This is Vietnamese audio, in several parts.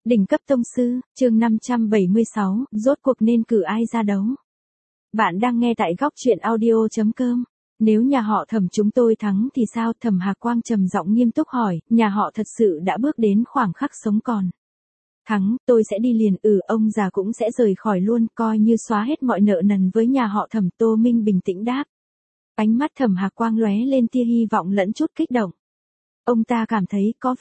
Đỉnh cấp tông sư, chương 576, rốt cuộc nên cử ai ra đấu. Bạn đang nghe tại góc truyện audio.com. Nếu nhà họ Thẩm chúng tôi thắng thì sao? Thẩm Hạc Quang trầm giọng nghiêm túc hỏi, nhà họ thật sự đã bước đến khoảng khắc sống còn. Thắng, tôi sẽ đi liền. Ông già cũng sẽ rời khỏi luôn, coi như xóa hết mọi nợ nần với nhà họ Thẩm. Tô Minh bình tĩnh đáp. Ánh mắt Thẩm Hạc Quang lóe lên tia hy vọng lẫn chút kích động. Ông ta cảm thấy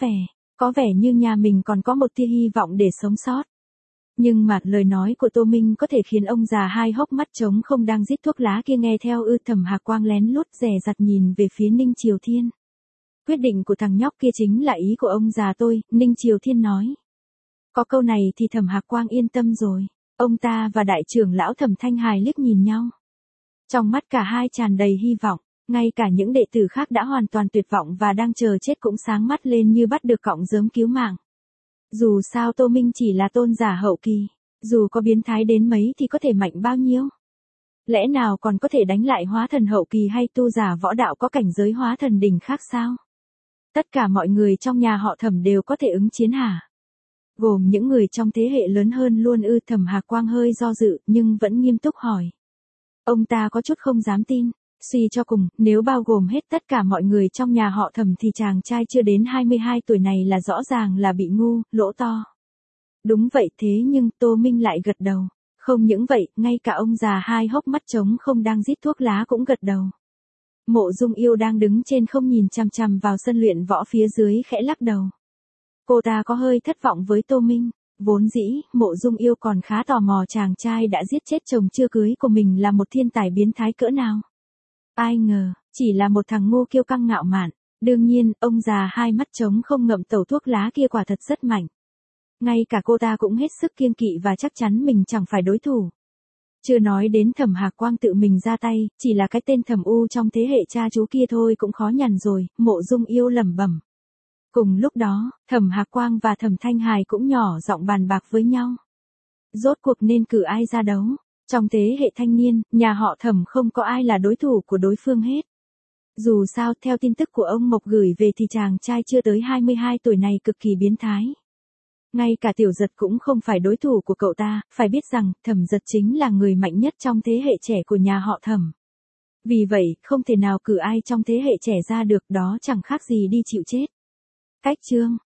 có vẻ như nhà mình còn có một tia hy vọng để sống sót. Nhưng mà lời nói của Tô Minh có thể khiến ông già hai hốc mắt trống không đang rít thuốc lá kia nghe theo. Thẩm Hạc Quang lén lút dè dặt nhìn về phía Ninh Triều Thiên. Quyết định của thằng nhóc kia chính là ý của ông già tôi, Ninh Triều Thiên nói. Có câu này thì Thẩm Hạc Quang yên tâm rồi. Ông ta và đại trưởng lão Thẩm Thanh Hải liếc nhìn nhau. Trong mắt cả hai tràn đầy hy vọng. Ngay cả những đệ tử khác đã hoàn toàn tuyệt vọng và đang chờ chết cũng sáng mắt lên như bắt được cọng rơm cứu mạng. Dù sao Tô Minh chỉ là tôn giả hậu kỳ, dù có biến thái đến mấy thì có thể mạnh bao nhiêu. Lẽ nào còn có thể đánh lại hóa thần hậu kỳ hay tu giả võ đạo có cảnh giới hóa thần đỉnh khác sao? Tất cả mọi người trong nhà họ Thẩm đều có thể ứng chiến hả? Gồm những người trong thế hệ lớn hơn luôn. Thẩm Hạc Quang hơi do dự nhưng vẫn nghiêm túc hỏi. Ông ta có chút không dám tin. Suy cho cùng, nếu bao gồm hết tất cả mọi người trong nhà họ Thẩm thì chàng trai chưa đến 22 tuổi này là rõ ràng là bị ngu, lỗ to. Đúng vậy, thế nhưng Tô Minh lại gật đầu. Không những vậy, ngay cả ông già hai hốc mắt trống không đang rít thuốc lá cũng gật đầu. Mộ Dung Yêu đang đứng trên không nhìn chằm chằm vào sân luyện võ phía dưới khẽ lắc đầu. Cô ta có hơi thất vọng với Tô Minh. Vốn dĩ, Mộ Dung Yêu còn khá tò mò chàng trai đã giết chết chồng chưa cưới của mình là một thiên tài biến thái cỡ nào. Ai ngờ, chỉ là một thằng ngu kiêu căng ngạo mạn. Đương nhiên, ông già hai mắt trống không ngậm tẩu thuốc lá kia quả thật rất mạnh. Ngay cả cô ta cũng hết sức kiêng kỵ và chắc chắn mình chẳng phải đối thủ. Chưa nói đến Thẩm Hạc Quang tự mình ra tay, chỉ là cái tên Thẩm U trong thế hệ cha chú kia thôi cũng khó nhằn rồi, Mộ Dung Yêu lẩm bẩm. Cùng lúc đó, Thẩm Hạc Quang và Thẩm Thanh Hải cũng nhỏ giọng bàn bạc với nhau. Rốt cuộc nên cử ai ra đấu? Trong thế hệ thanh niên, nhà họ Thẩm không có ai là đối thủ của đối phương hết. Dù sao, theo tin tức của ông Mộc gửi về thì chàng trai chưa tới 22 tuổi này cực kỳ biến thái. Ngay cả Tiểu Giật cũng không phải đối thủ của cậu ta, phải biết rằng Thẩm Giật chính là người mạnh nhất trong thế hệ trẻ của nhà họ Thẩm. Vì vậy, không thể nào cử ai trong thế hệ trẻ ra được, đó chẳng khác gì đi chịu chết. Cách chương